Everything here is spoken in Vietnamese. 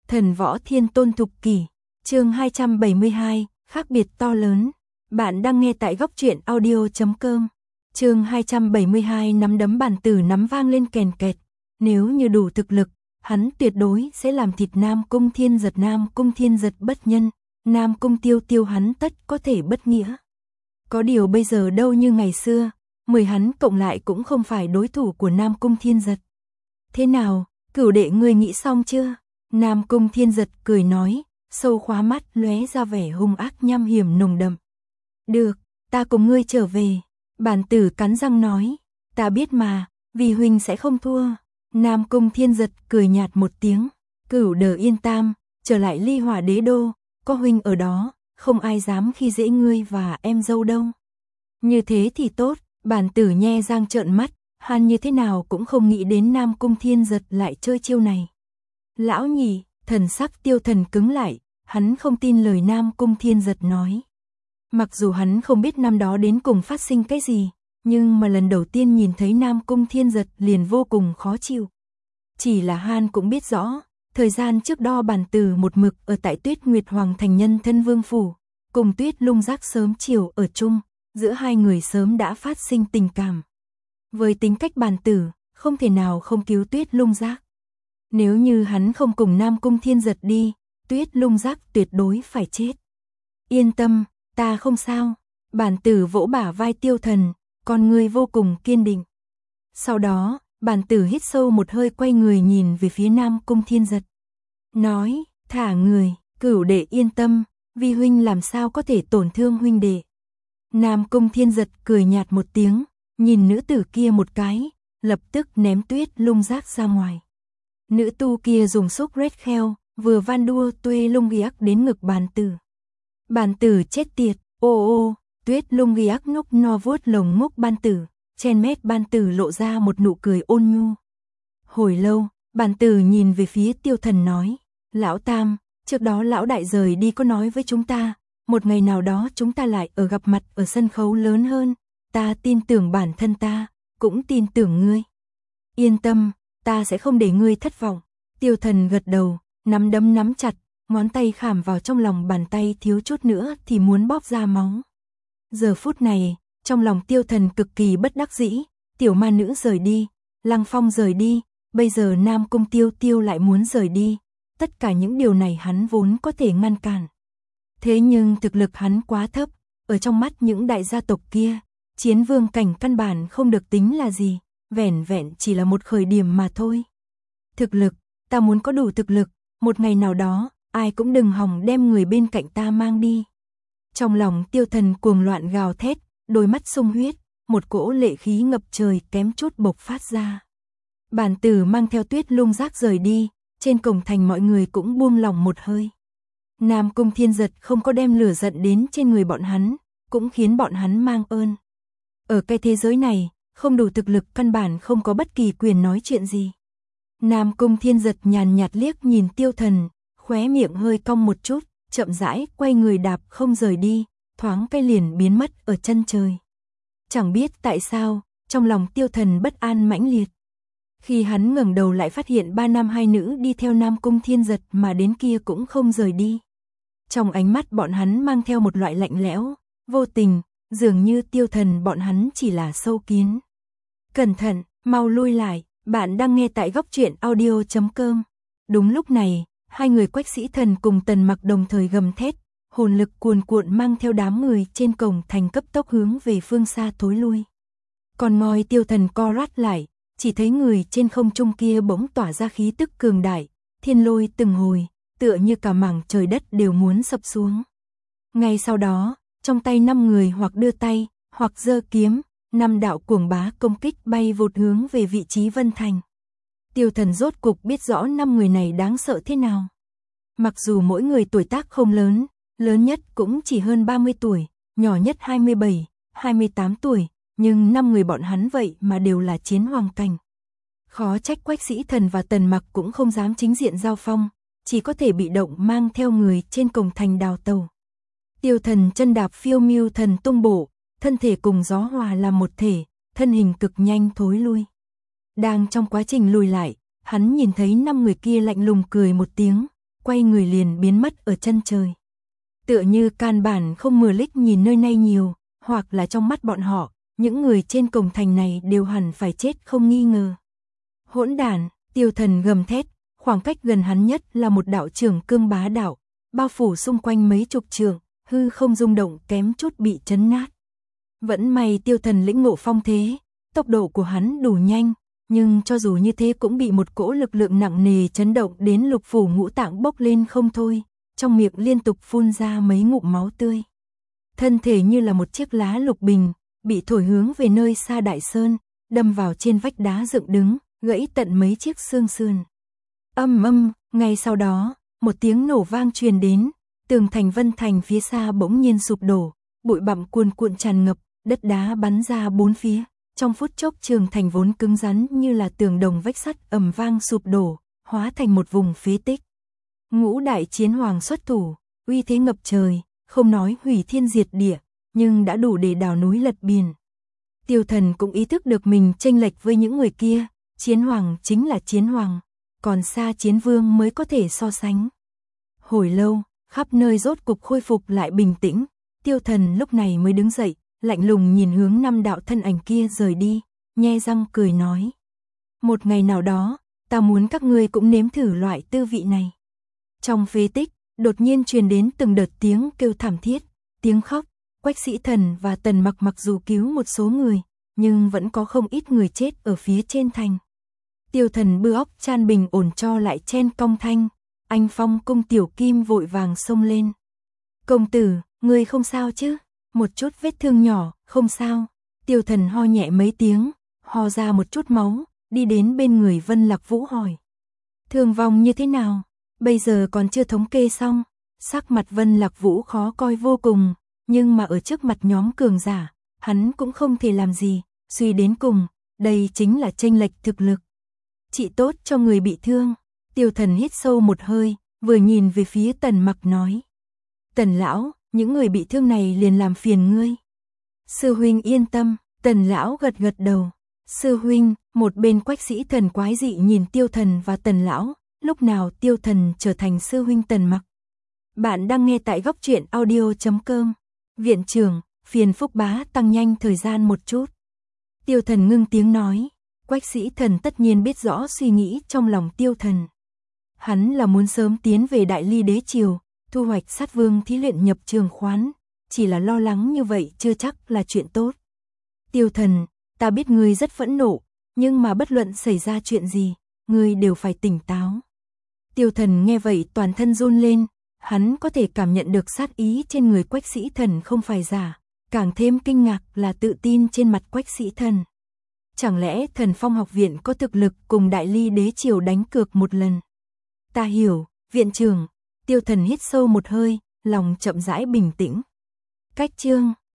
Thần võ thiên tôn thục kỷ, chương 272, khác biệt to lớn. Bạn đang nghe tại góc truyện audio.com. Chương 272 nắm đấm bản tử nắm vang lên kèn kẹt. Nếu như đủ thực lực, hắn tuyệt đối sẽ làm thịt Nam Cung Thiên Giật. Nam Cung Thiên Giật bất nhân, Nam Cung Tiêu Tiêu hắn tất có thể bất nghĩa. Có điều bây giờ đâu như ngày xưa, 10 hắn cộng lại cũng không phải đối thủ của Nam Cung Thiên Giật. Thế nào, cửu đệ ngươi nghĩ xong chưa? Nam Cung Thiên Giật cười nói, sâu khóa mắt lóe ra vẻ hung ác nham hiểm nồng đậm. Được, ta cùng ngươi trở về. Bản tử cắn răng nói, ta biết mà, vì huynh sẽ không thua. Nam Cung Thiên Giật cười nhạt một tiếng, cửu đờ yên tam, trở lại Ly Hỏa Đế Đô, có huynh ở đó, không ai dám khi dễ ngươi và em dâu đâu. Như thế thì tốt, bản tử nhe răng trợn mắt, hắn như thế nào cũng không nghĩ đến Nam Cung Thiên Giật lại chơi chiêu này. Lão nhị, thần sắc Tiêu Thần cứng lại, hắn không tin lời Nam Cung Thiên Giật nói. Mặc dù hắn không biết năm đó đến cùng phát sinh cái gì, nhưng mà lần đầu tiên nhìn thấy Nam Cung Thiên Giật liền vô cùng khó chịu. Chỉ là hắn cũng biết rõ, thời gian trước đó bản tử một mực ở tại Tuyết Nguyệt Hoàng thành nhân thân vương phủ, cùng Tuyết Lung Giác sớm chiều ở chung, giữa hai người sớm đã phát sinh tình cảm. Với tính cách bản tử, không thể nào không cứu Tuyết Lung Giác. Nếu như hắn không cùng Nam Cung Thiên Giật đi, Tuyết Lung Giác tuyệt đối phải chết. Yên tâm, ta không sao. Bản tử vỗ bả vai Tiêu Thần, con người vô cùng kiên định. Sau đó, bản tử hít sâu một hơi quay người nhìn về phía Nam Cung Thiên Giật. Nói, thả người, cửu đệ yên tâm, vi huynh làm sao có thể tổn thương huynh đệ. Nam Cung Thiên Giật cười nhạt một tiếng, nhìn nữ tử kia một cái, lập tức ném Tuyết Lung Giác ra ngoài. Nữ tu kia dùng xúc red kheo, vừa van đua Tuê Lung Ghiác đến ngực bản tử. Bản tử chết tiệt, ô, Tuyết Lung Ghiác ngốc no vuốt lồng ngốc bản tử, trên mép bản tử lộ ra một nụ cười ôn nhu. Hồi lâu, bản tử nhìn về phía Tiêu Thần nói, lão tam, trước đó lão đại rời đi có nói với chúng ta, một ngày nào đó chúng ta lại ở gặp mặt ở sân khấu lớn hơn, ta tin tưởng bản thân ta, cũng tin tưởng ngươi. Yên tâm, ta sẽ không để ngươi thất vọng. Tiêu Thần gật đầu, nắm đấm nắm chặt, ngón tay khảm vào trong lòng bàn tay thiếu chút nữa thì muốn bóp ra máu. Giờ phút này, trong lòng Tiêu Thần cực kỳ bất đắc dĩ, tiểu ma nữ rời đi, Lăng Phong rời đi, bây giờ Nam Cung Tiêu Tiêu lại muốn rời đi, tất cả những điều này hắn vốn có thể ngăn cản. Thế nhưng thực lực hắn quá thấp, ở trong mắt những đại gia tộc kia, chiến vương cảnh căn bản không được tính là gì, vẻn vẹn chỉ là một khởi điểm mà thôi. Thực lực, ta muốn có đủ thực lực, một ngày nào đó, ai cũng đừng hòng đem người bên cạnh ta mang đi. Trong lòng Tiêu Thần cuồng loạn gào thét, đôi mắt sung huyết, một cỗ lệ khí ngập trời kém chút bộc phát ra. Bản tử mang theo Tuyết Lung Giác rời đi, trên cổng thành mọi người cũng buông lòng một hơi. Nam Cung Thiên Giật không có đem lửa giận đến trên người bọn hắn, cũng khiến bọn hắn mang ơn. Ở cái thế giới này, không đủ thực lực căn bản không có bất kỳ quyền nói chuyện gì. Nam Cung Thiên Giật nhàn nhạt liếc nhìn Tiêu Thần, khóe miệng hơi cong một chút, chậm rãi quay người đạp không rời đi, thoáng cái liền biến mất ở chân trời. Chẳng biết tại sao, trong lòng Tiêu Thần bất an mãnh liệt. Khi hắn ngẩng đầu lại phát hiện 3 nam 2 nữ đi theo Nam Cung Thiên Giật mà đến kia cũng không rời đi. Trong ánh mắt bọn hắn mang theo một loại lạnh lẽo, vô tình, dường như Tiêu Thần bọn hắn chỉ là sâu kiến. Cẩn thận, mau lui lại, bạn đang nghe tại góc truyện audio.com. Đúng lúc này, hai người Quách Sĩ Thần cùng Tần Mặc đồng thời gầm thét, hồn lực cuồn cuộn mang theo đám người trên cổng thành cấp tốc hướng về phương xa thối lui. Còn ngoi Tiêu Thần co rát lại, chỉ thấy người trên không trung kia bỗng tỏa ra khí tức cường đại, thiên lôi từng hồi, tựa như cả mảng trời đất đều muốn sập xuống. Ngay sau đó, trong tay 5 người hoặc đưa tay, hoặc giơ kiếm, 5 đạo cuồng bá công kích bay vụt hướng về vị trí Vân Thành. Tiêu Thần rốt cục biết rõ 5 người này đáng sợ thế nào. Mặc dù mỗi người tuổi tác không lớn, lớn nhất cũng chỉ hơn 30 tuổi, nhỏ nhất 27, 28 tuổi, nhưng 5 người bọn hắn vậy mà đều là chiến hoàng cảnh. Khó trách Quách Sĩ Thần và Tần Mặc cũng không dám chính diện giao phong, chỉ có thể bị động mang theo người trên cổng thành đào tàu. Tiêu Thần chân đạp phiêu miêu thần tung bộ, thân thể cùng gió hòa làm một thể, thân hình cực nhanh thối lui. Đang trong quá trình lùi lại, hắn nhìn thấy 5 người kia lạnh lùng cười một tiếng, quay người liền biến mất ở chân trời. Tựa như căn bản không mờ lích nhìn nơi này nhiều, hoặc là trong mắt bọn họ, những người trên cổng thành này đều hẳn phải chết không nghi ngờ. Hỗn đản, Tiêu Thần gầm thét, khoảng cách gần hắn nhất là một đạo trưởng cương bá đạo, bao phủ xung quanh mấy chục trượng, hư không rung động kém chút bị chấn nát. Vẫn may Tiêu Thần lĩnh ngộ phong thế, tốc độ của hắn đủ nhanh, nhưng cho dù như thế cũng bị một cỗ lực lượng nặng nề chấn động đến lục phủ ngũ tạng bốc lên không thôi, trong miệng liên tục phun ra mấy ngụm máu tươi. Thân thể như là một chiếc lá lục bình, bị thổi hướng về nơi xa đại sơn, đâm vào trên vách đá dựng đứng, gãy tận mấy chiếc xương sườn. Ngay sau đó, một tiếng nổ vang truyền đến, tường thành Vân Thành phía xa bỗng nhiên sụp đổ, bụi bặm cuồn cuộn tràn ngập, đất đá bắn ra bốn phía. Trong phút chốc trường thành vốn cứng rắn như là tường đồng vách sắt ầm vang sụp đổ, hóa thành một vùng phế tích. Ngũ đại chiến hoàng xuất thủ, uy thế ngập trời, không nói hủy thiên diệt địa, nhưng đã đủ để đào núi lật biển. Tiêu Thần cũng ý thức được mình chênh lệch với những người kia, chiến hoàng chính là chiến hoàng, còn xa chiến vương mới có thể so sánh. Hồi lâu, khắp nơi rốt cục khôi phục lại bình tĩnh, Tiêu Thần lúc này mới đứng dậy, lạnh lùng nhìn hướng 5 đạo thân ảnh kia rời đi, nhe răng cười nói. Một ngày nào đó, ta muốn các ngươi cũng nếm thử loại tư vị này. Trong phế tích, đột nhiên truyền đến từng đợt tiếng kêu thảm thiết, tiếng khóc. Quách Sĩ Thần và Tần Mặc mặc dù cứu một số người, nhưng vẫn có không ít người chết ở phía trên thành. Tiêu Thần bư óc chan bình ổn cho lại chen cong thanh, Anh Phong cung Tiểu Kim vội vàng xông lên. Công tử, ngươi không sao chứ? Một chút vết thương nhỏ, không sao. Tiêu Thần ho nhẹ mấy tiếng, ho ra một chút máu, đi đến bên người Vân Lạc Vũ hỏi. Thương vong như thế nào? Bây giờ còn chưa thống kê xong. Sắc mặt Vân Lạc Vũ khó coi vô cùng, nhưng mà ở trước mặt nhóm cường giả, hắn cũng không thể làm gì, suy đến cùng, đây chính là chênh lệch thực lực. Trị tốt cho người bị thương. Tiêu Thần hít sâu một hơi, vừa nhìn về phía Tần Mặc nói. Tần lão, những người bị thương này liền làm phiền ngươi. Sư huynh yên tâm, Tần lão gật gật đầu. Sư huynh, một bên Quách Sĩ Thần quái dị nhìn Tiêu Thần và Tần lão, lúc nào Tiêu Thần trở thành sư huynh Tần Mặc. Bạn đang nghe tại góc truyện audio.com. Viện trưởng, phiền phúc bá tăng nhanh thời gian một chút. Tiêu Thần ngưng tiếng nói. Quách Sĩ Thần tất nhiên biết rõ suy nghĩ trong lòng Tiêu Thần. Hắn là muốn sớm tiến về Đại Ly đế triều, thu hoạch sát vương thí luyện nhập trường khoán, chỉ là lo lắng như vậy chưa chắc là chuyện tốt. Tiêu Thần, ta biết ngươi rất phẫn nộ, nhưng mà bất luận xảy ra chuyện gì, ngươi đều phải tỉnh táo. Tiêu Thần nghe vậy toàn thân run lên, hắn có thể cảm nhận được sát ý trên người Quách Sĩ Thần không phải giả, càng thêm kinh ngạc là tự tin trên mặt Quách Sĩ Thần. Chẳng lẽ Thần Phong học viện có thực lực cùng Đại Ly đế triều đánh cược một lần? Ta hiểu, viện trưởng. Tiêu Thần hít sâu một hơi, lòng chậm rãi bình tĩnh. Cách chương